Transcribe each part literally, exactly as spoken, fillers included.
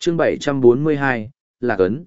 chương bảy trăm bốn mươi hai, Lạc Ấn.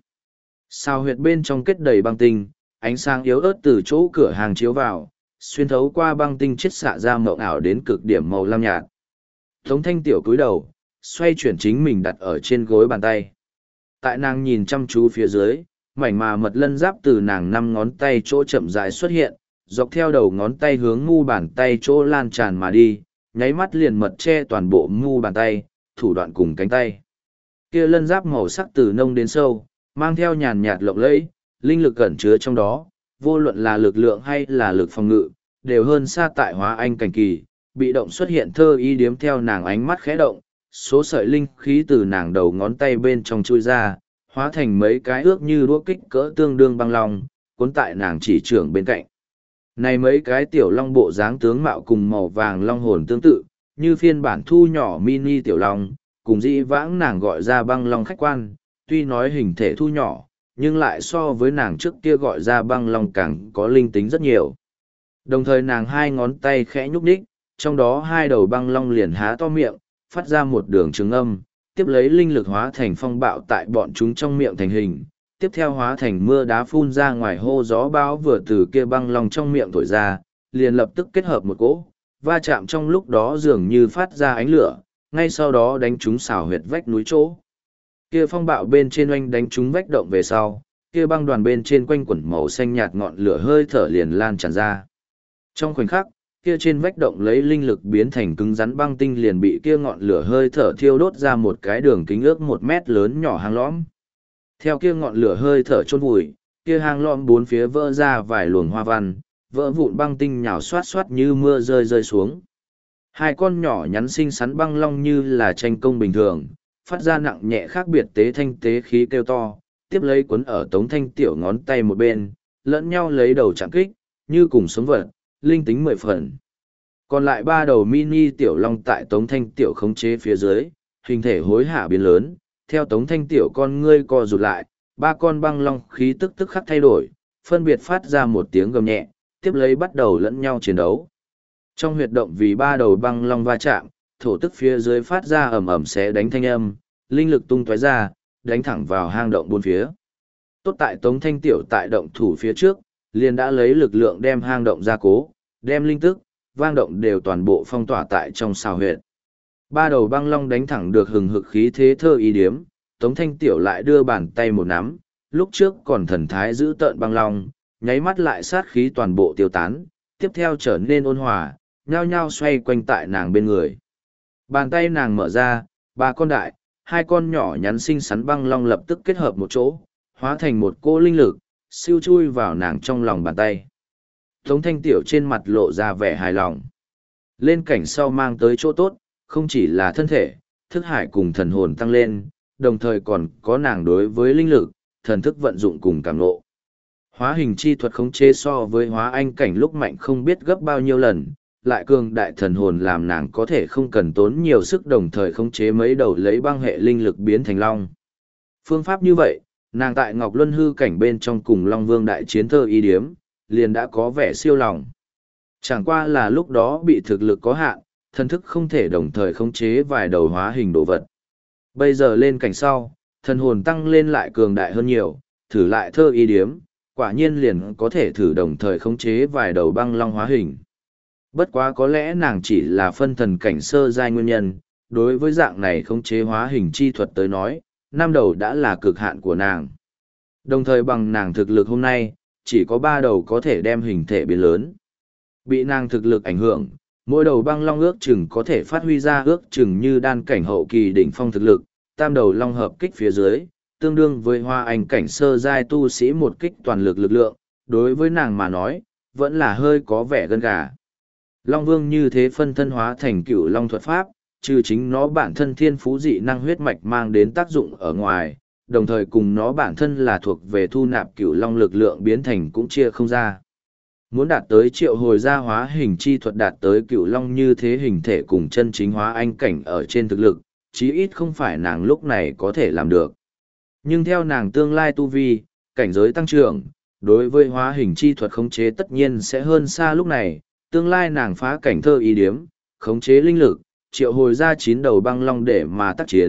Sao huyệt bên trong kết đầy băng tinh, ánh sáng yếu ớt từ chỗ cửa hàng chiếu vào, xuyên thấu qua băng tinh chiết xạ ra mộng ảo đến cực điểm màu lam nhạt. Tống Thanh Tiểu cúi đầu, xoay chuyển chính mình đặt ở trên gối bàn tay. Tại nàng nhìn chăm chú phía dưới, mảnh mà mật lân giáp từ nàng năm ngón tay chỗ chậm rãi xuất hiện, dọc theo đầu ngón tay hướng mu bàn tay chỗ lan tràn mà đi, nháy mắt liền mật che toàn bộ mu bàn tay, thủ đoạn cùng cánh tay. Kia lân giáp màu sắc từ nông đến sâu, mang theo nhàn nhạt lộng lẫy, linh lực ẩn chứa trong đó, vô luận là lực lượng hay là lực phòng ngự, đều hơn xa tại hóa anh cảnh kỳ, bị động xuất hiện thơ ý điếm theo nàng ánh mắt khẽ động, số sợi linh khí từ nàng đầu ngón tay bên trong chui ra, hóa thành mấy cái ước như đũa kích cỡ tương đương băng long, cuốn tại nàng chỉ trưởng bên cạnh. Này mấy cái tiểu long bộ dáng tướng mạo cùng màu vàng long hồn tương tự, như phiên bản thu nhỏ mini tiểu long, cùng dĩ vãng nàng gọi ra băng long khách quan, tuy nói hình thể thu nhỏ, nhưng lại so với nàng trước kia gọi ra băng long càng có linh tính rất nhiều. Đồng thời nàng hai ngón tay khẽ nhúc nhích, trong đó hai đầu băng long liền há to miệng, phát ra một đường trứng âm, tiếp lấy linh lực hóa thành phong bạo tại bọn chúng trong miệng thành hình, tiếp theo hóa thành mưa đá phun ra ngoài hô gió bão vừa từ kia băng long trong miệng thổi ra, liền lập tức kết hợp một cỗ, va chạm trong lúc đó dường như phát ra ánh lửa, ngay sau đó đánh trúng xào huyệt vách núi chỗ. Kia phong bạo bên trên oanh đánh trúng vách động về sau, kia băng đoàn bên trên quanh quẩn màu xanh nhạt ngọn lửa hơi thở liền lan tràn ra. Trong khoảnh khắc, kia trên vách động lấy linh lực biến thành cứng rắn băng tinh liền bị kia ngọn lửa hơi thở thiêu đốt ra một cái đường kính ước một mét lớn nhỏ hang lõm. Theo kia ngọn lửa hơi thở chôn vùi, kia hang lõm bốn phía vỡ ra vài luồng hoa văn, vỡ vụn băng tinh nhào xoát xoát như mưa rơi rơi xuống. Hai con nhỏ nhắn xinh xắn băng long như là tranh công bình thường, phát ra nặng nhẹ khác biệt tế thanh tế khí kêu to, tiếp lấy cuốn ở Tống Thanh Tiểu ngón tay một bên, lẫn nhau lấy đầu chạm kích, như cùng sống vật, linh tính mười phần. Còn lại ba đầu mini tiểu long tại Tống Thanh Tiểu khống chế phía dưới, hình thể hối hả biến lớn, theo Tống Thanh Tiểu con ngươi co rụt lại, ba con băng long khí tức tức khắc thay đổi, phân biệt phát ra một tiếng gầm nhẹ, tiếp lấy bắt đầu lẫn nhau chiến đấu. Trong huyệt động vì ba đầu băng long va chạm, thổ tức phía dưới phát ra ầm ầm xé đánh thanh âm, linh lực tung tóe ra, đánh thẳng vào hang động bốn phía. Tốt tại Tống Thanh Tiểu tại động thủ phía trước, liền đã lấy lực lượng đem hang động ra cố, đem linh tức, vang động đều toàn bộ phong tỏa tại trong xào huyệt. Ba đầu băng long đánh thẳng được hừng hực khí thế thơ ý điếm, Tống Thanh Tiểu lại đưa bàn tay một nắm, lúc trước còn thần thái giữ tợn băng long, nháy mắt lại sát khí toàn bộ tiêu tán, tiếp theo trở nên ôn hòa, nhao nhao xoay quanh tại nàng bên người. Bàn tay nàng mở ra, ba con đại, hai con nhỏ nhắn xinh xắn băng long lập tức kết hợp một chỗ, hóa thành một cô linh lực, siêu chui vào nàng trong lòng bàn tay. Tống Thanh Tiểu trên mặt lộ ra vẻ hài lòng. Lên cảnh sau mang tới chỗ tốt, không chỉ là thân thể, thức hải cùng thần hồn tăng lên, đồng thời còn có nàng đối với linh lực, thần thức vận dụng cùng cảm ngộ. Hóa hình chi thuật khống chế so với hóa anh cảnh lúc mạnh không biết gấp bao nhiêu lần, lại cường đại thần hồn làm nàng có thể không cần tốn nhiều sức đồng thời khống chế mấy đầu lấy băng hệ linh lực biến thành long. Phương pháp như vậy, nàng tại Ngọc Luân hư cảnh bên trong cùng Long Vương đại chiến thơ y điếm, liền đã có vẻ siêu lòng. Chẳng qua là lúc đó bị thực lực có hạn, thần thức không thể đồng thời khống chế vài đầu hóa hình đồ vật. Bây giờ lên cảnh sau, thần hồn tăng lên lại cường đại hơn nhiều, thử lại thơ y điếm, quả nhiên liền có thể thử đồng thời khống chế vài đầu băng long hóa hình. Bất quá có lẽ nàng chỉ là phân thần cảnh sơ giai nguyên nhân, đối với dạng này khống chế hóa hình chi thuật tới nói, năm đầu đã là cực hạn của nàng. Đồng thời bằng nàng thực lực hôm nay, chỉ có ba đầu có thể đem hình thể biến lớn. Bị nàng thực lực ảnh hưởng, mỗi đầu băng long ước chừng có thể phát huy ra ước chừng như đan cảnh hậu kỳ đỉnh phong thực lực, tam đầu long hợp kích phía dưới, tương đương với hoa anh cảnh sơ giai tu sĩ một kích toàn lực lực lượng, đối với nàng mà nói, vẫn là hơi có vẻ gân gà. Long Vương như thế phân thân hóa thành cửu long thuật pháp, trừ chính nó bản thân thiên phú dị năng huyết mạch mang đến tác dụng ở ngoài, đồng thời cùng nó bản thân là thuộc về thu nạp cửu long lực lượng biến thành cũng chia không ra. Muốn đạt tới triệu hồi gia hóa hình chi thuật đạt tới cửu long như thế hình thể cùng chân chính hóa anh cảnh ở trên thực lực, chí ít không phải nàng lúc này có thể làm được. Nhưng theo nàng tương lai tu vi, cảnh giới tăng trưởng, đối với hóa hình chi thuật khống chế tất nhiên sẽ hơn xa lúc này, tương lai nàng phá cảnh thơ ý điếm, khống chế linh lực, triệu hồi ra chín đầu băng long để mà tác chiến,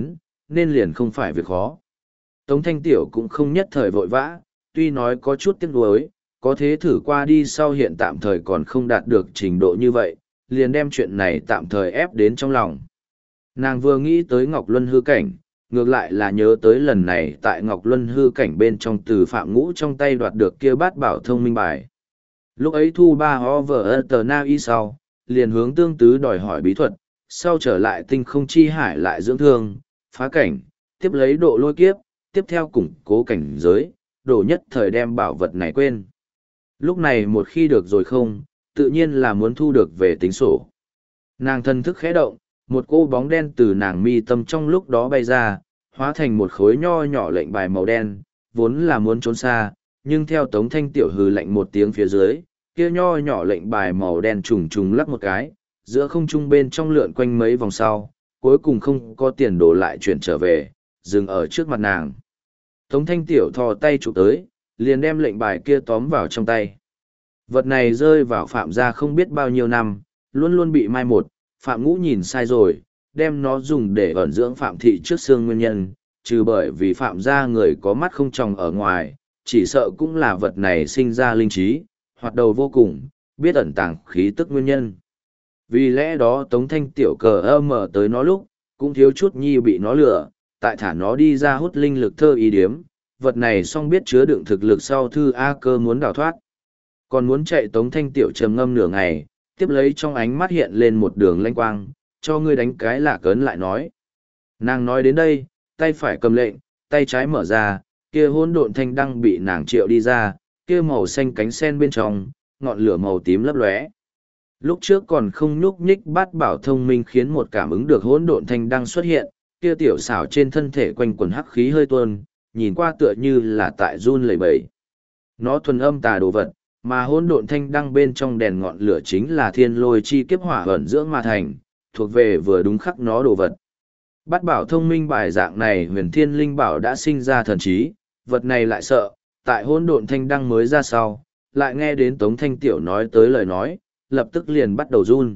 nên liền không phải việc khó. Tống Thanh Tiểu cũng không nhất thời vội vã, tuy nói có chút tiếc nuối, có thế thử qua đi sau hiện tạm thời còn không đạt được trình độ như vậy, liền đem chuyện này tạm thời ép đến trong lòng. Nàng vừa nghĩ tới Ngọc Luân hư cảnh, ngược lại là nhớ tới lần này tại Ngọc Luân hư cảnh bên trong từ Phạm Ngũ trong tay đoạt được kia bát bảo thông minh bài. Lúc ấy thu ba over tờ na y sau, liền hướng tương tứ đòi hỏi bí thuật, sau trở lại tinh không chi hải lại dưỡng thương, phá cảnh, tiếp lấy độ lôi kiếp, tiếp theo củng cố cảnh giới, đổ nhất thời đem bảo vật này quên. Lúc này một khi được rồi không, tự nhiên là muốn thu được về tính sổ. Nàng thân thức khẽ động, một cô bóng đen từ nàng mi tâm trong lúc đó bay ra, hóa thành một khối nho nhỏ lệnh bài màu đen, vốn là muốn trốn xa, nhưng theo Tống Thanh Tiểu hừ lạnh một tiếng phía dưới, kia nho nhỏ lệnh bài màu đen trùng trùng lắc một cái, giữa không trung bên trong lượn quanh mấy vòng sau, cuối cùng không có tiền đổ lại chuyển trở về, dừng ở trước mặt nàng. Tống Thanh Tiểu thò tay chụp tới, liền đem lệnh bài kia tóm vào trong tay. Vật này rơi vào Phạm gia không biết bao nhiêu năm, luôn luôn bị mai một, Phạm Ngũ nhìn sai rồi, đem nó dùng để ẩn dưỡng Phạm thị trước xương nguyên nhân, trừ bởi vì Phạm gia người có mắt không tròng ở ngoài, chỉ sợ cũng là vật này sinh ra linh trí, hoạt đầu vô cùng, biết ẩn tàng khí tức nguyên nhân. Vì lẽ đó Tống Thanh Tiểu cờ ơ mở tới nó lúc, cũng thiếu chút nhi bị nó lừa, tại thả nó đi ra hút linh lực thơ ý điếm, vật này song biết chứa đựng thực lực sau thư A Cơ muốn đào thoát. Còn muốn chạy Tống Thanh Tiểu trầm ngâm nửa ngày, tiếp lấy trong ánh mắt hiện lên một đường lanh quang, cho ngươi đánh cái lạ cấn lại nói. Nàng nói đến đây, tay phải cầm lệnh, tay trái mở ra, kia hỗn độn thanh đăng bị nàng triệu đi ra, kia màu xanh cánh sen bên trong, ngọn lửa màu tím lấp lóe. Lúc trước còn không nhúc nhích bát bảo thông minh khiến một cảm ứng được hỗn độn thanh đăng xuất hiện, kia tiểu xảo trên thân thể quanh quần hắc khí hơi tuôn, nhìn qua tựa như là tại run lẩy bẩy. Nó thuần âm tà đồ vật, mà hỗn độn thanh đăng bên trong đèn ngọn lửa chính là thiên lôi chi kiếp hỏa ẩn dưỡng mà thành, thuộc về vừa đúng khắc nó đồ vật. Bát bảo thông minh bài dạng này huyền thiên linh bảo đã sinh ra thần trí, vật này lại sợ, tại hỗn độn thanh đăng mới ra sau, lại nghe đến Tống Thanh Tiểu nói tới lời nói, lập tức liền bắt đầu run.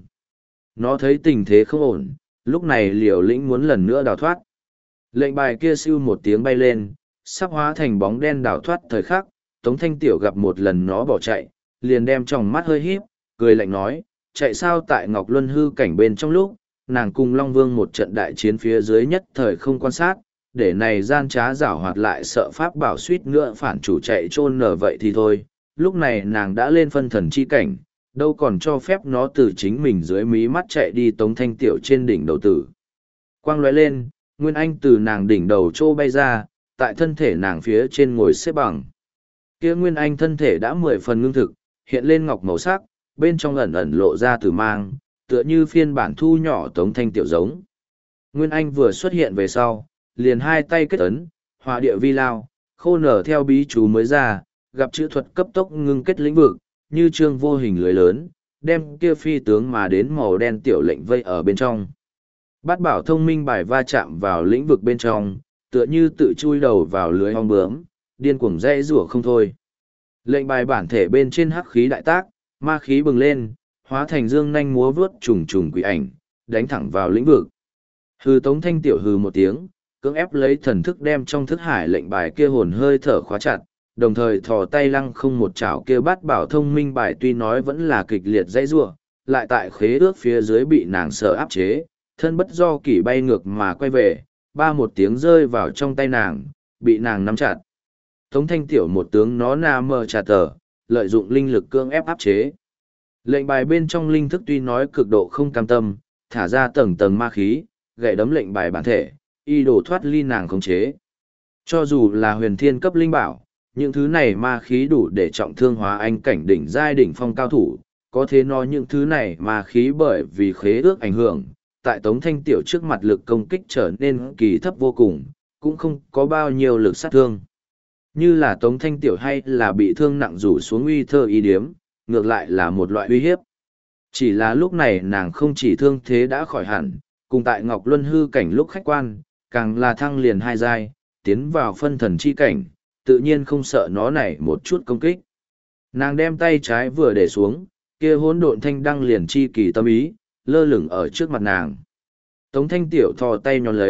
Nó thấy tình thế không ổn, lúc này liều lĩnh muốn lần nữa đào thoát. Lệnh bài kia siêu một tiếng bay lên, sắp hóa thành bóng đen đào thoát thời khắc, Tống Thanh Tiểu gặp một lần nó bỏ chạy, liền đem tròng mắt hơi híp, cười lạnh nói, chạy sao tại Ngọc Luân hư cảnh bên trong lúc, nàng cùng Long Vương một trận đại chiến phía dưới nhất thời không quan sát, để này gian trá giảo hoạt lại sợ pháp bảo suýt nữa phản chủ chạy trôn nở vậy thì thôi, lúc này nàng đã lên phân thần chi cảnh, đâu còn cho phép nó từ chính mình dưới mí mắt chạy đi Tống Thanh Tiểu trên đỉnh đầu tử. Quang lóe lên, Nguyên Anh từ nàng đỉnh đầu trô bay ra, tại thân thể nàng phía trên ngồi xếp bằng. Kia Nguyên Anh thân thể đã mười phần ngưng thực, hiện lên ngọc màu sắc, bên trong ẩn ẩn lộ ra từ mang, tựa như phiên bản thu nhỏ Tống Thanh Tiểu giống. Nguyên Anh vừa xuất hiện về sau, liền hai tay kết ấn, hòa địa vi lao, khô nở theo bí chú mới ra, gặp chữ thuật cấp tốc ngưng kết lĩnh vực, như trương vô hình lưới lớn, đem kia phi tướng mà đến màu đen tiểu lệnh vây ở bên trong. Bát bảo thông minh bài va chạm vào lĩnh vực bên trong, tựa như tự chui đầu vào lưới ong bướm, điên cuồng dãy rủa không thôi. Lệnh bài bản thể bên trên hắc khí đại tác, ma khí bừng lên, hóa thành dương nhanh múa vướt trùng trùng quỷ ảnh, đánh thẳng vào lĩnh vực. Hư Tống Thanh Tiểu hừ một tiếng, cưỡng ép lấy thần thức đem trong thức hải lệnh bài kia hồn hơi thở khóa chặt, đồng thời thò tay lăng không một chảo kia bát bảo thông minh bài tuy nói vẫn là kịch liệt dãy rủa, lại tại khế ước phía dưới bị nàng sợ áp chế, thân bất do kỷ bay ngược mà quay về, ba một tiếng rơi vào trong tay nàng, bị nàng nắm chặt. Tống Thanh Tiểu một tướng nó na mờ trà tờ, lợi dụng linh lực cưỡng ép áp chế. Lệnh bài bên trong linh thức tuy nói cực độ không cam tâm, thả ra tầng tầng ma khí, gậy đấm lệnh bài bản thể, y đổ thoát ly nàng khống chế. Cho dù là huyền thiên cấp linh bảo, những thứ này ma khí đủ để trọng thương hóa anh cảnh đỉnh giai đỉnh phong cao thủ, có thể nói những thứ này ma khí bởi vì khế ước ảnh hưởng, tại Tống Thanh Tiểu trước mặt lực công kích trở nên kỳ thấp vô cùng, cũng không có bao nhiêu lực sát thương. Như là Tống Thanh Tiểu hay là bị thương nặng rủ xuống uy thơ y điếm, ngược lại là một loại uy hiếp. Chỉ là lúc này nàng không chỉ thương thế đã khỏi hẳn, cùng tại Ngọc Luân hư cảnh lúc khách quan, càng là thăng liền hai giai, tiến vào phân thần chi cảnh, tự nhiên không sợ nó này một chút công kích. Nàng đem tay trái vừa để xuống, kia hỗn độn thanh đăng liền chi kỳ tâm ý, lơ lửng ở trước mặt nàng. Tống Thanh Tiểu thò tay nhón lấy,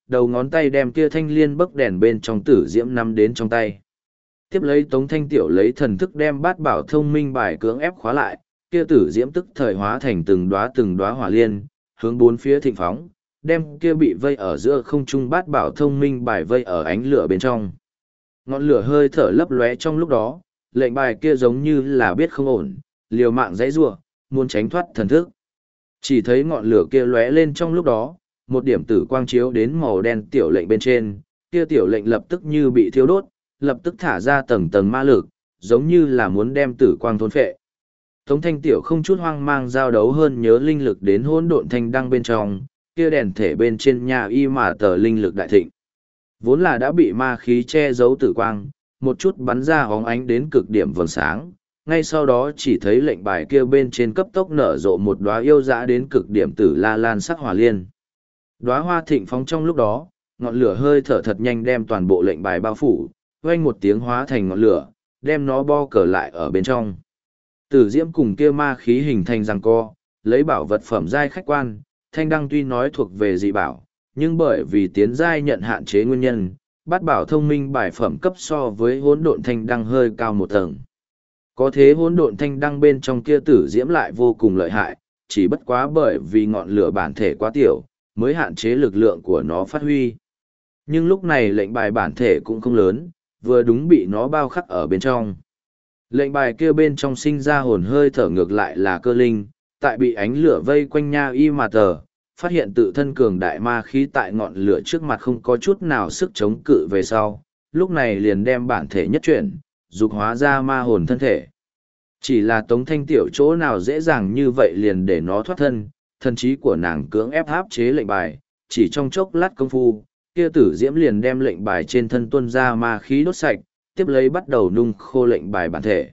đầu ngón tay đem kia thanh liên bấc đèn bên trong tử diễm nắm đến trong tay. Tiếp lấy Tống Thanh Tiểu lấy thần thức đem bát bảo thông minh bài cưỡng ép khóa lại, kia tử diễm tức thời hóa thành từng đóa từng đóa hỏa liên, hướng bốn phía thịnh phóng, đem kia bị vây ở giữa không trung bát bảo thông minh bài vây ở ánh lửa bên trong. Ngọn lửa hơi thở lấp lóe trong lúc đó, lệnh bài kia giống như là biết không ổn, liều mạng dãy rủa, muốn tránh thoát thần thức. Chỉ thấy ngọn lửa kia lóe lên trong lúc đó, một điểm tử quang chiếu đến màu đen tiểu lệnh bên trên, kia tiểu lệnh lập tức như bị thiêu đốt, lập tức thả ra tầng tầng ma lực, giống như là muốn đem tử quang thôn phệ. Tống Thanh Tiểu không chút hoang mang giao đấu hơn nhớ linh lực đến hỗn độn thanh đăng bên trong, kia đèn thể bên trên nhà y mà tờ linh lực đại thịnh. Vốn là đã bị ma khí che giấu tử quang, một chút bắn ra hóng ánh đến cực điểm vầng sáng, ngay sau đó chỉ thấy lệnh bài kia bên trên cấp tốc nở rộ một đóa yêu dã đến cực điểm tử la lan sắc hỏa liên. Đóa hoa thịnh phóng trong lúc đó, ngọn lửa hơi thở thật nhanh đem toàn bộ lệnh bài bao phủ, vang một tiếng hóa thành ngọn lửa, đem nó bo cờ lại ở bên trong. Tử diễm cùng kia ma khí hình thành giằng co, lấy bảo vật phẩm giai khách quan, thanh đăng tuy nói thuộc về dị bảo, nhưng bởi vì tiến giai nhận hạn chế nguyên nhân, bát bảo thông minh bài phẩm cấp so với hỗn độn thanh đăng hơi cao một tầng. Có thế hỗn độn thanh đăng bên trong kia tử diễm lại vô cùng lợi hại, chỉ bất quá bởi vì ngọn lửa bản thể quá tiểu, mới hạn chế lực lượng của nó phát huy. Nhưng lúc này lệnh bài bản thể cũng không lớn, vừa đúng bị nó bao khắc ở bên trong. Lệnh bài kia bên trong sinh ra hồn hơi thở ngược lại là cơ linh, tại bị ánh lửa vây quanh nha y mà tờ, phát hiện tự thân cường đại ma khí tại ngọn lửa trước mặt không có chút nào sức chống cự về sau, lúc này liền đem bản thể nhất chuyển, dục hóa ra ma hồn thân thể. Chỉ là Tống Thanh Tiểu chỗ nào dễ dàng như vậy liền để nó thoát thân, thân trí của nàng cưỡng ép áp chế lệnh bài, chỉ trong chốc lát công phu, kia tử diễm liền đem lệnh bài trên thân tuôn ra ma khí đốt sạch, tiếp lấy bắt đầu nung khô lệnh bài bản thể.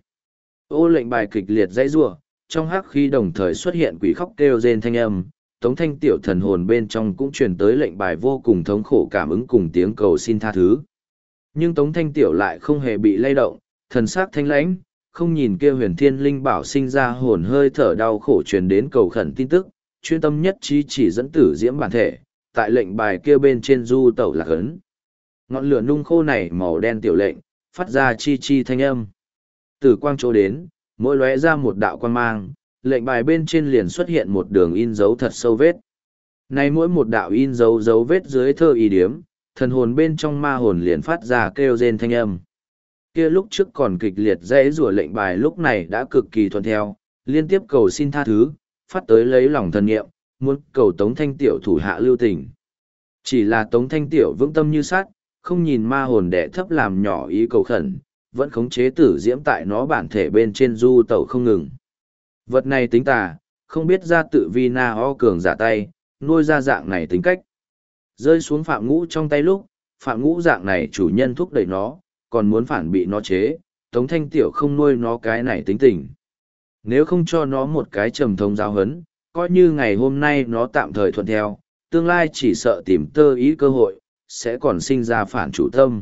Ô lệnh bài kịch liệt dãy rủa, trong hắc khí đồng thời xuất hiện quỷ khóc kêu rên thanh âm, Tống Thanh Tiểu thần hồn bên trong cũng truyền tới lệnh bài vô cùng thống khổ cảm ứng cùng tiếng cầu xin tha thứ. Nhưng Tống Thanh Tiểu lại không hề bị lay động, thần sắc thanh lãnh, không nhìn kia huyền thiên linh bảo sinh ra hồn hơi thở đau khổ truyền đến cầu khẩn tin tức, chuyên tâm nhất trí chỉ dẫn tử diễm bản thể, tại lệnh bài kia bên trên du tẩu lạc ấn. Ngọn lửa nung khô này màu đen tiểu lệnh, phát ra chi chi thanh âm. Tử quang chỗ đến, mỗi lóe ra một đạo quang mang, lệnh bài bên trên liền xuất hiện một đường in dấu thật sâu vết. Này mỗi một đạo in dấu dấu vết dưới thơ y điếm, thần hồn bên trong ma hồn liền phát ra kêu rên thanh âm. Kia lúc trước còn kịch liệt dãy rủa lệnh bài lúc này đã cực kỳ thuận theo, liên tiếp cầu xin tha thứ, phát tới lấy lòng thần nghiệm, muốn cầu Tống Thanh Tiểu thủ hạ lưu tình. Chỉ là Tống Thanh Tiểu vững tâm như sắt, không nhìn ma hồn đẻ thấp làm nhỏ ý cầu khẩn, vẫn khống chế tử diễm tại nó bản thể bên trên du tẩu không ngừng. Vật này tính tà, không biết ra tự vi na ho cường giả tay, nuôi ra dạng này tính cách. Rơi xuống Phạm Ngũ trong tay lúc, Phạm Ngũ dạng này chủ nhân thúc đẩy nó, còn muốn phản bị nó chế, Tống Thanh Tiểu không nuôi nó cái này tính tình. Nếu không cho nó một cái trầm thống giáo hấn, coi như ngày hôm nay nó tạm thời thuận theo, tương lai chỉ sợ tìm tơ ý cơ hội, sẽ còn sinh ra phản chủ tâm.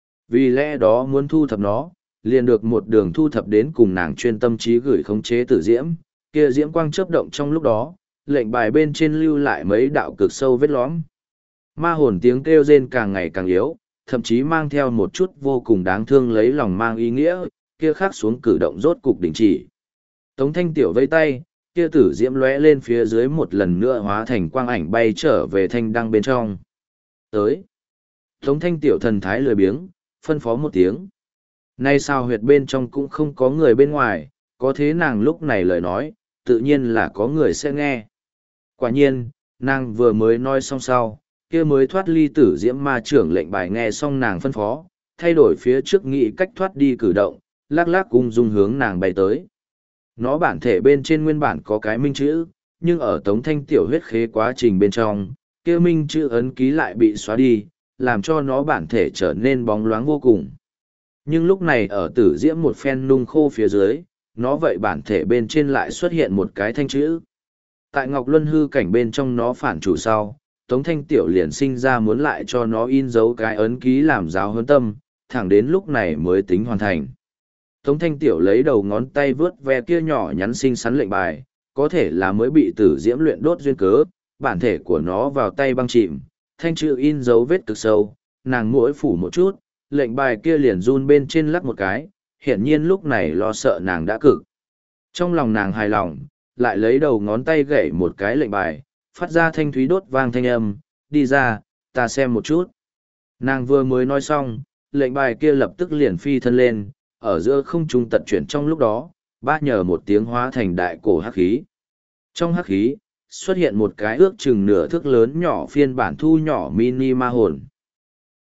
Vì lẽ đó muốn thu thập nó, liền được một đường thu thập đến cùng nàng chuyên tâm trí gửi khống chế tử diễm, kia diễm quang chớp động trong lúc đó, lệnh bài bên trên lưu lại mấy đạo cực sâu vết lõm. Ma hồn tiếng kêu rên càng ngày càng yếu, thậm chí mang theo một chút vô cùng đáng thương lấy lòng mang ý nghĩa, kia khắc xuống cử động rốt cục đình chỉ. Tống Thanh Tiểu vây tay, kia tử diễm lóe lên phía dưới một lần nữa hóa thành quang ảnh bay trở về thanh đăng bên trong. Tới. Tống Thanh Tiểu thần thái lười biếng, phân phó một tiếng. Nay sao huyệt bên trong cũng không có người bên ngoài, có thế nàng lúc này lời nói, tự nhiên là có người sẽ nghe. Quả nhiên, nàng vừa mới nói xong sau, kia mới thoát ly tử diễm ma trưởng lệnh bài nghe xong nàng phân phó, thay đổi phía trước nghĩ cách thoát đi cử động, lắc lắc cung dung hướng nàng bay tới. Nó bản thể bên trên nguyên bản có cái minh chữ, nhưng ở Tống Thanh Tiểu huyết khế quá trình bên trong, kia minh chữ ấn ký lại bị xóa đi, làm cho nó bản thể trở nên bóng loáng vô cùng. Nhưng lúc này ở tử diễm một phen nung khô phía dưới, nó vậy bản thể bên trên lại xuất hiện một cái thanh chữ. Tại Ngọc Luân hư cảnh bên trong nó phản chủ sau, Tống Thanh Tiểu liền sinh ra muốn lại cho nó in dấu cái ấn ký làm giáo hơn tâm, thẳng đến lúc này mới tính hoàn thành. Tống Thanh Tiểu lấy đầu ngón tay vướt ve kia nhỏ nhắn xinh xắn lệnh bài, có thể là mới bị tử diễm luyện đốt duyên cớ, bản thể của nó vào tay băng chìm, thanh chữ in dấu vết cực sâu, nàng mỗi phủ một chút, lệnh bài kia liền run bên trên lắc một cái, hiển nhiên lúc này lo sợ nàng đã cực. Trong lòng nàng hài lòng, lại lấy đầu ngón tay gậy một cái lệnh bài, phát ra thanh thúy đốt vang thanh âm, đi ra, ta xem một chút. Nàng vừa mới nói xong, lệnh bài kia lập tức liền phi thân lên, ở giữa không trung tật chuyển trong lúc đó, ba nhờ một tiếng hóa thành đại cổ hắc khí. Trong hắc khí, xuất hiện một cái ước chừng nửa thước lớn nhỏ phiên bản thu nhỏ mini ma hồn.